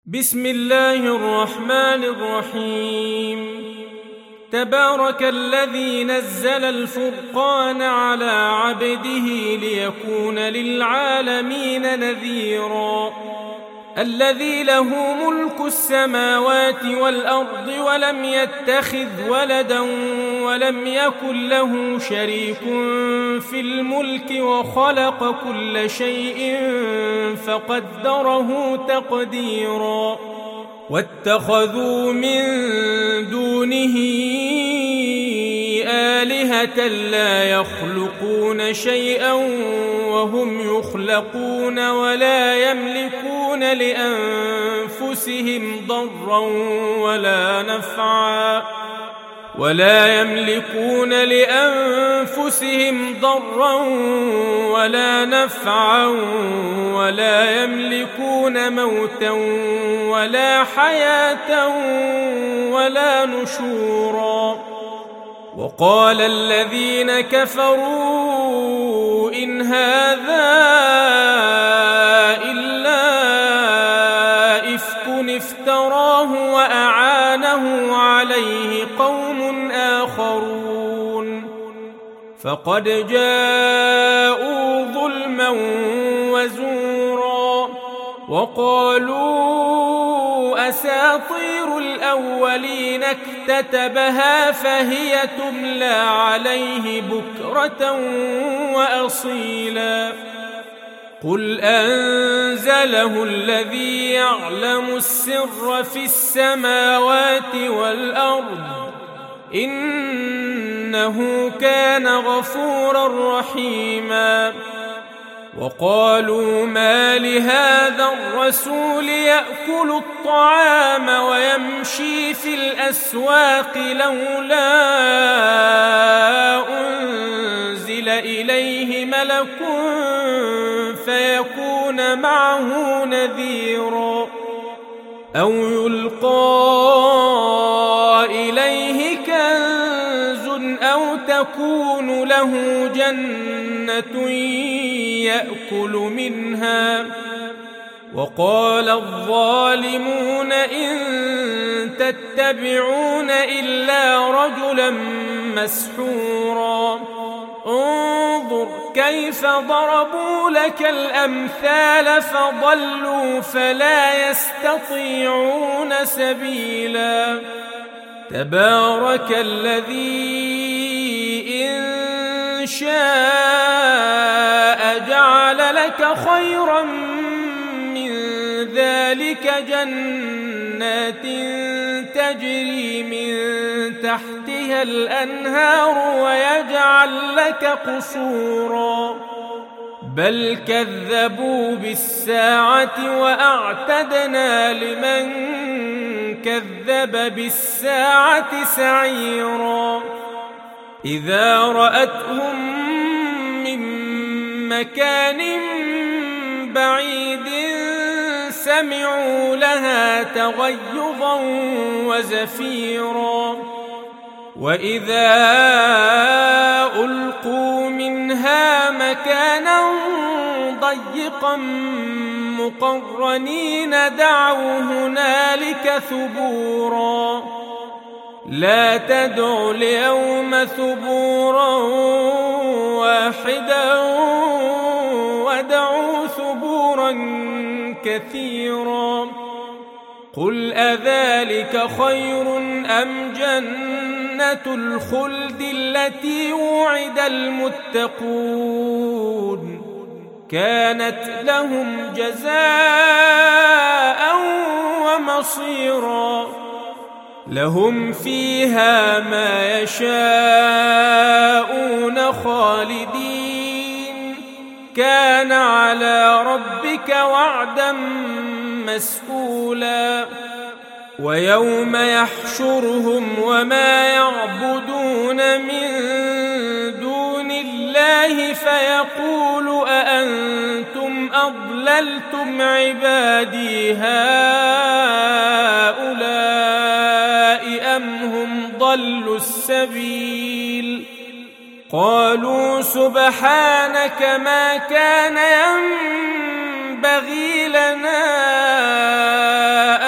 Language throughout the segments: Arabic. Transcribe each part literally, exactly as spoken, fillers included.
بسم الله الرحمن الرحيم. تبارك الذي نزل الفرقان على عبده ليكون للعالمين نذيرا. الذي له ملك السماوات والأرض ولم يتخذ ولدا ولم يكن له شريك في الملك وخلق كل شيء فقدره تقديرا. واتخذوا من دونه آلهة لا يخلقون شيئا وهم يخلقون ولا يملكون لأنفسهم ضرا ولا نفعا ولا يملكون لأنفسهم ضرا ولا نفعا ولا يملكون موتا ولا حياة ولا نشورا. وقال الذين كفروا إن هذا إلا إفك افتراه وأعانه عليه قوم آخرون فقد جاءوا ظلما وزورا. وقالوا أساطير الأولين اكتتبها فهي تملى عليه بكرة وأصيلا. قل أنزله الذي يعلم السر في السماوات والأرض إنه كان غفورا رحيما. وقالوا ما لهذا الرسول يأكل الطعام ويمشي في الأسواق لولا أنزل إليه ملك فيكون معه نذيرا أو يلقى إليه كنز أو تكون له جنة يأكل منها. وقال الظالمون إن تتبعون إلا رجلا مسحورا. انظر كيف ضربوا لك الأمثال فضلوا فلا يستطيعون سبيلا. تبارك الذي إن شاء جعل لك خيرا من ذلك جنات تجري من تحتها الأنهار ويجعل لك قصورا بل كذبوا بالساعة وأعتدنا لمن كذب بالساعة سعيرا. إذا رأتهم من مكان بعيد سمعوا لها تغيظا وزفيرا. وإذا ألقوا منها مكانا ضيقا مقرنين دعوا هنالك ثبورا. لا تدعوا اليوم ثبورا واحدا ودعوا ثبورا كثيرا. قل أذلك خير أم جنة الخلد التي وعد المتقون كانت لهم جزاء ومصيرا. لهم فيها ما يشاءون خالدين كان على ربك وعدا مسئولا. ويوم يحشرهم وما يعبدون من دون الله فيقول أأنتم أضللتم عبادي هؤلاء أم هم ضلوا السبيل. قالوا سبحانك ما كان ينبغي لنا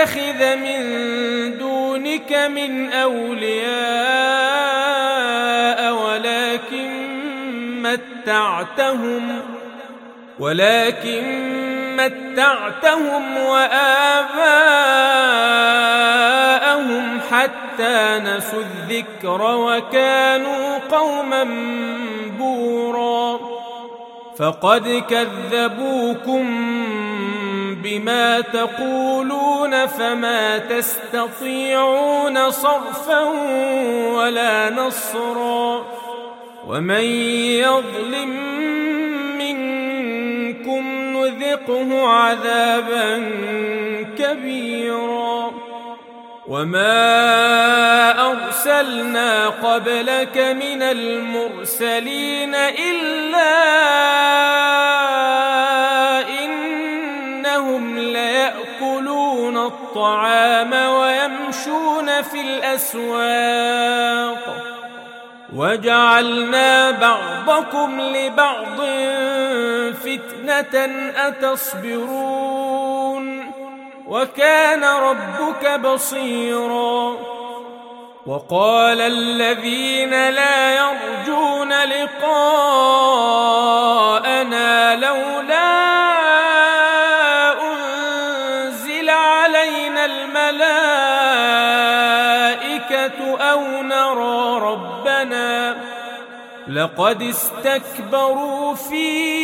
نتخذ من دونك من أولياء ولكن متعتهم ولكن متعتهم وآباءهم حتى نسوا الذكر وكانوا قوما بورا فقد كذبوكم بما تقولون فما تستطيعون صرفا ولا نصرا ومن يظلم منكم نذقه عذابا كبيرا وما أرسلنا قبلك من المرسلين إلا إنهم ليأكلون الطعام ويمشون في الأسواق وجعلنا بعضكم لبعض فتنة أتصبرون وكان ربك بصيرا وقال الذين لا يرجون لقاءنا لولا أنزل علينا الملائكة أو نرى ربنا لقد استكبروا في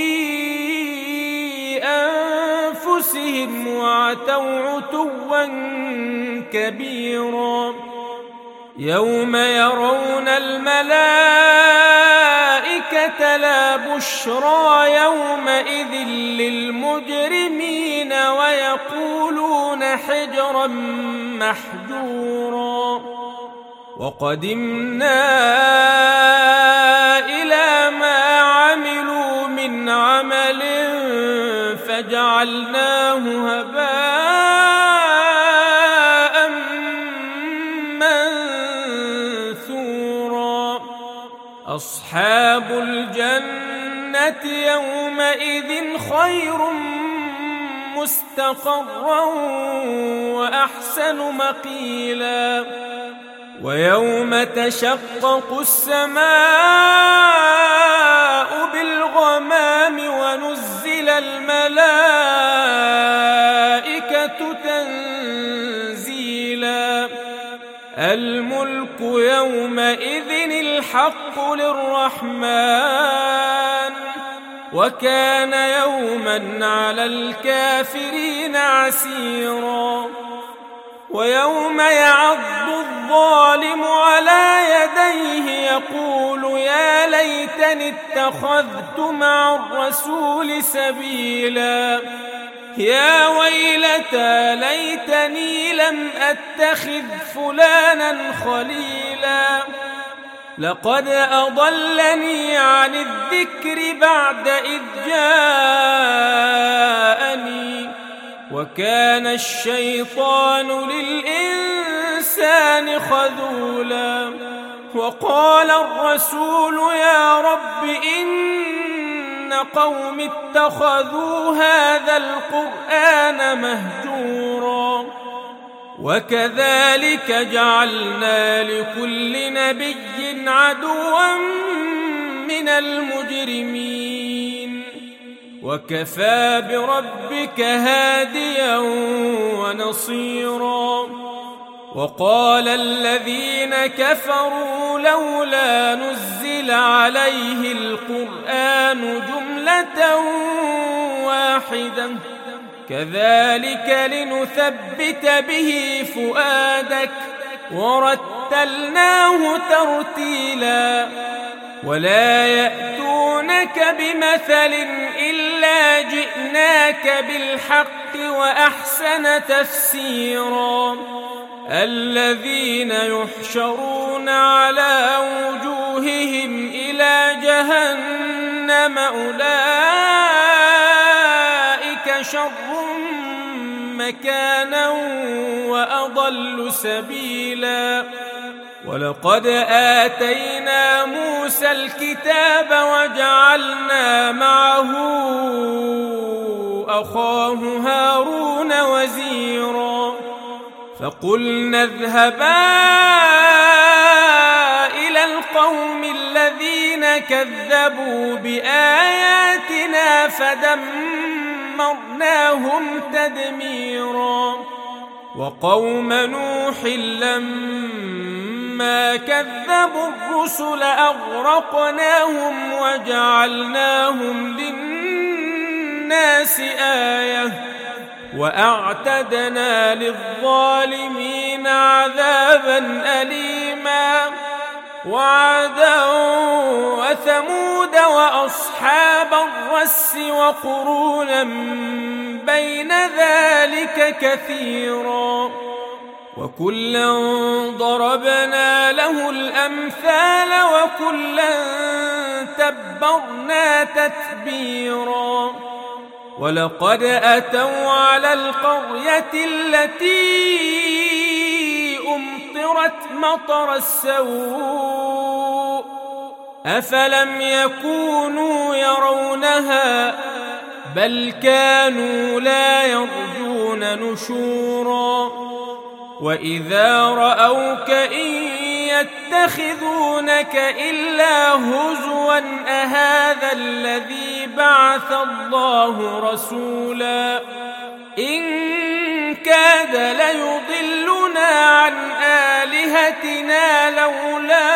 أنفسهم وعتوا عتوا كبيرا يوم يرون الملائكة لا بشرى يومئذ للمجرمين ويقولون حجرا محجورا وقدمنا إلى ما عملوا من عمل فجعلناه هباء منثورا أصحاب الجنة يومئذ خير مستقرا وأحسن مقيلا ويوم تشقق السماء بالغمام ونزل الملائكة تنزيلا الملك يومئذ الحق للرحمن وكان يوما على الكافرين عسيرا ويوم يعض الظالم على يديه يقول يا ليتني اتخذت مع الرسول سبيلا يا ويلتى ليتني لم أتخذ فلانا خليلا لقد أضلني عن الذكر بعد إذ جاءني وكان الشيطان للإنسان خذولا وقال الرسول يا رب إن قوم اتخذوا هذا القرآن مهجورا وكذلك جعلنا لكل نبي عدوا من المجرمين وكفى بربك هاديا ونصيرا وقال الذين كفروا لولا نزل عليه القرآن جملة واحدة كذلك لنثبت به فؤادك ورتلناه ترتيلا ولا يأتونك بمثل إلا جئناك بالحق وأحسن تفسيرا الذين يحشرون على وجوههم إلى جهنم أولئك شر مكانا وأضل سبيلا ولقد آتينا موسى الكتاب وجعلنا معه أخاه هارون وزيرا فقلنا اذهبا إلى القوم الذين كذبوا بآياتنا فدمرناهم تدميرا وقوم نوح لما كذبوا الرسل أغرقناهم وجعلناهم للناس آية وأعتدنا للظالمين عذابا أليما وعادا وثمود وأصحاب الرس وقرونا بين ذلك كثيرا وكلا ضربنا له الأمثال وكلا تبرنا تتبيرا ولقد أتوا على القرية التي أمطرت مطر السوء أفلم يكونوا يرونها بل كانوا لا يرجون نشورا وإذا رأوك إن يتخذونك إلا هزوا أهذا الذي بعث الله رسولا إن كاد ليضلنا عن آلهتنا لولا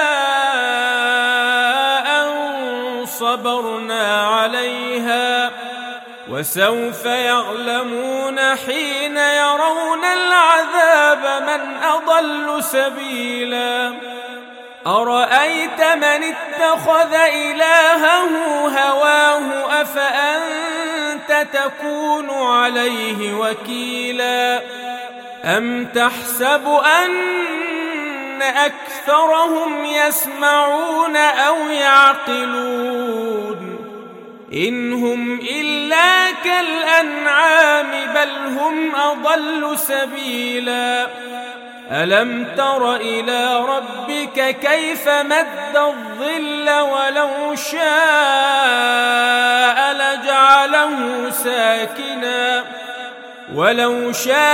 أن صبرنا عليها وسوف يعلمون حين يرون العذاب من أضل سبيلا أرأيت من اتخذ إلهه هواه أفأنت تكون عليه وكيلا أم تحسب أن أكثرهم يسمعون أو يعقلون إن هم إلا كالأنعام بل هم أضل سبيلا ألم تر إلى ربك كيف مد الظل ولو شاء لجعله ساكنا ولو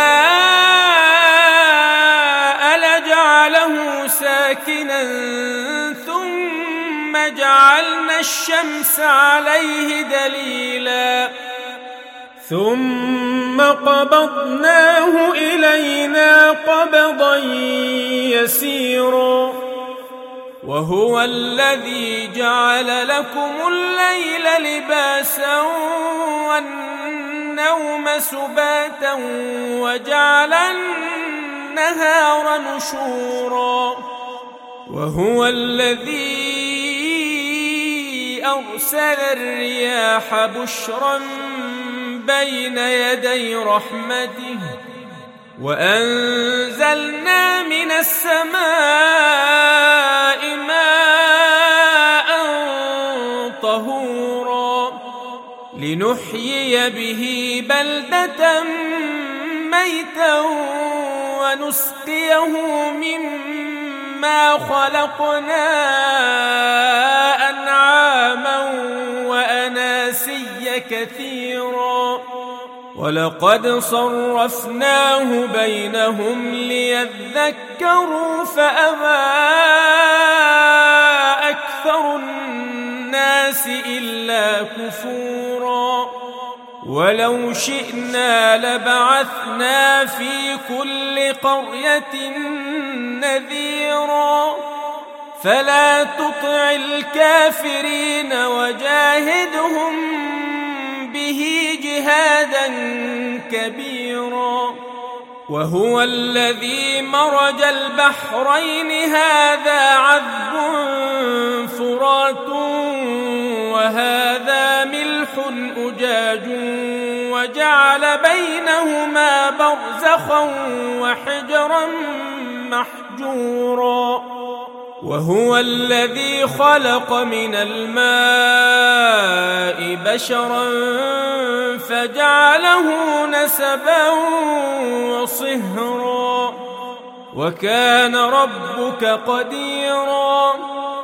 شاء لجعله ساكنا ثم جعلنا الشمس عليه دليلا ثم قبضناه إلينا قبضا يسيرا وهو الذي جعل لكم الليل لباسا والنوم سباتا وجعل النهار نشورا وهو الذي أرسل الرياح بشرا بين يدي رحمته وأنزلنا من السماء ماء طهورا لنحيي به بلدة ميتا ونسقيه مما خلقنا أنعاما وأناسيا كثيرا ولقد صرفناه بينهم ليذكروا فأبى أكثر الناس إلا كفورا ولو شئنا لبعثنا في كل قرية نذيرا فلا تطع الكافرين وجاهدهم به جهادا كبيرا وهو الذي مرج البحرين هذا عذب فرات وهذا ملح أجاج وجعل بينهما برزخا وحجرا محجورا وهو الذي خلق من الماء بشرا فجعله نسبا وصهرا وكان ربك قديرا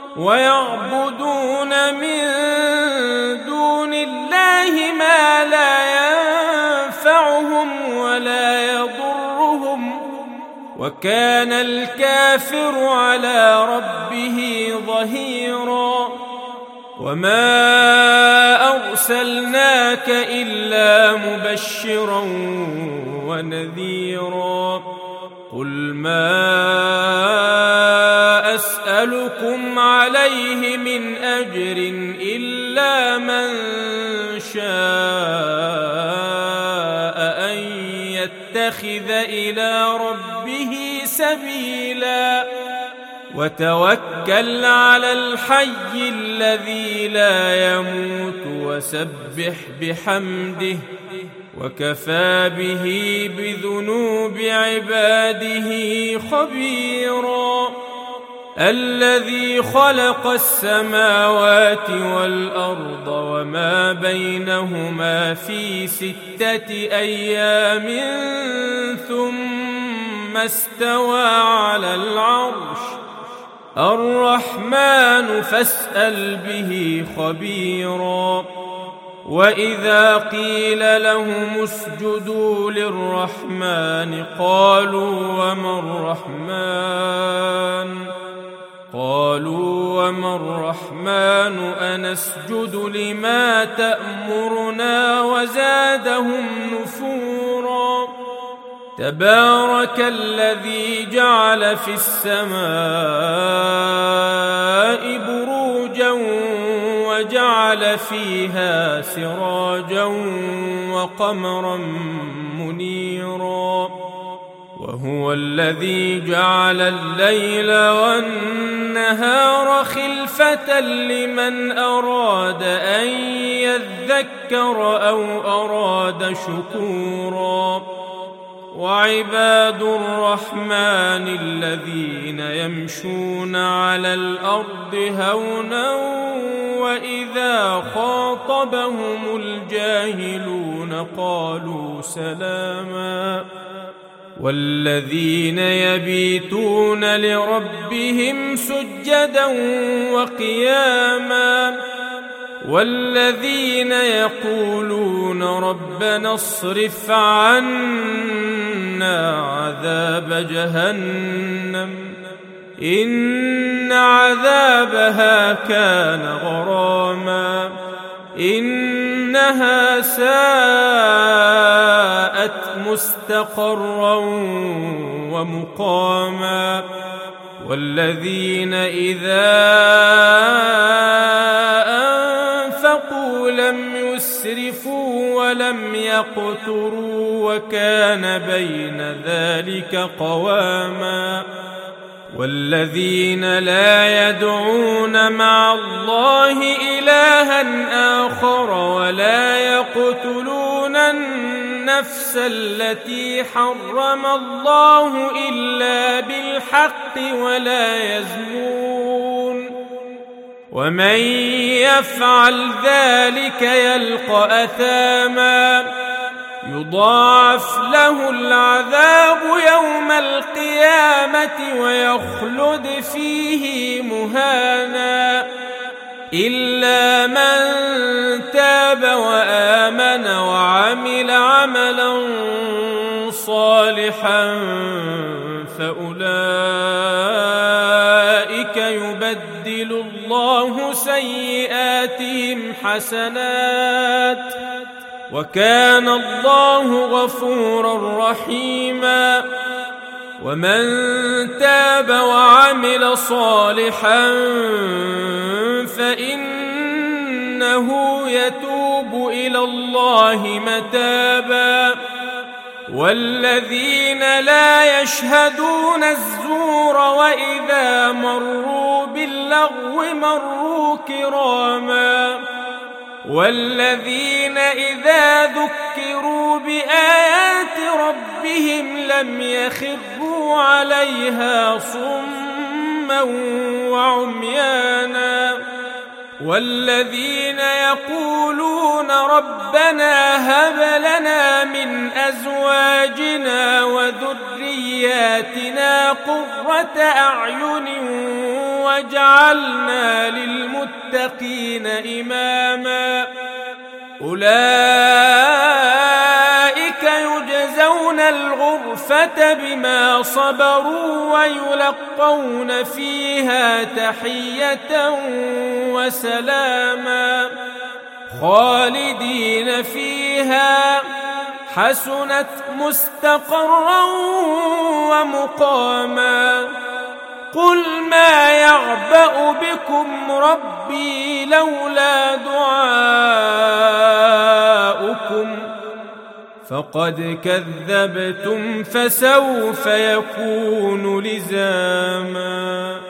ويعبدون من دون الله ما لا ينفعهم ولا يضرهم وكان الكافر على ربه ظهيرا وما أرسلناك إلا مبشرا ونذيرا قل ما أسألكم عليه من أجر إلا من شاء أن يتخذ إلى ربه سبيلا وتوكل على الحي الذي لا يموت وسبح بحمده وكفى به بذنوب عباده خبيرا الذي خلق السماوات والأرض وما بينهما في ستة أيام ثم استوى على العرش الرحمن فاسأل به خبيرا وإذا قيل لهم اسجدوا للرحمن قالوا وما الرحمن قالوا وما الرحمن أنسجد لما تأمرنا وزادهم نفورا تبارك الذي جعل في السماء بروجا وجعل فيها سراجا وقمرا منيرا وهو الذي جعل الليل والنهار خلفة لمن أراد أن يذكر أو أراد شكورا وعباد الرحمن الذين يمشون على الأرض هونا وإذا خاطبهم الجاهلون قالوا سلاما والذين يبيتون لربهم سجدا وقياما والذين يقولون ربنا اصرف عنا عذاب جهنم إن عذابها كان غراما إنها ساءت مستقرا ومقاما والذين إذا أنفقوا لم يسرفوا ولم يقتروا وكان بين ذلك قواما والذين لا يدعون مع الله إلها آخر ولا يقتلون النفس التي حرم الله إلا بالحق ولا يزنون ومن يفعل ذلك يلقى أثاما يضاعف له العذاب يوم القيامة ويخلد فيه مهانا إلا من تاب وآمن وعمل عملا صالحا فأولئك يبدل الله سيئاتهم حسنات وكان الله غفورا رحيما ومن تاب وعمل صالحا فإنه يتوب إلى الله متابا والذين لا يشهدون الزور وإذا مروا باللغو مروا كراما والذين إذا ذكروا بآيات ربهم لم يخروا عليها صما وعميانا والذين يقولون ربنا هب لنا من أزواجنا وذرياتنا قرة أعين واجعلنا للمتقين إماما أولئك يجزون الغرفة بما صبروا ويلقون فيها تحية وسلاما خالدين فيها حسنت مستقرا ومقاما قل ما يعبأ بكم ربي لولا دعاؤكم فقد كذبتم فسوف يكون لزاما.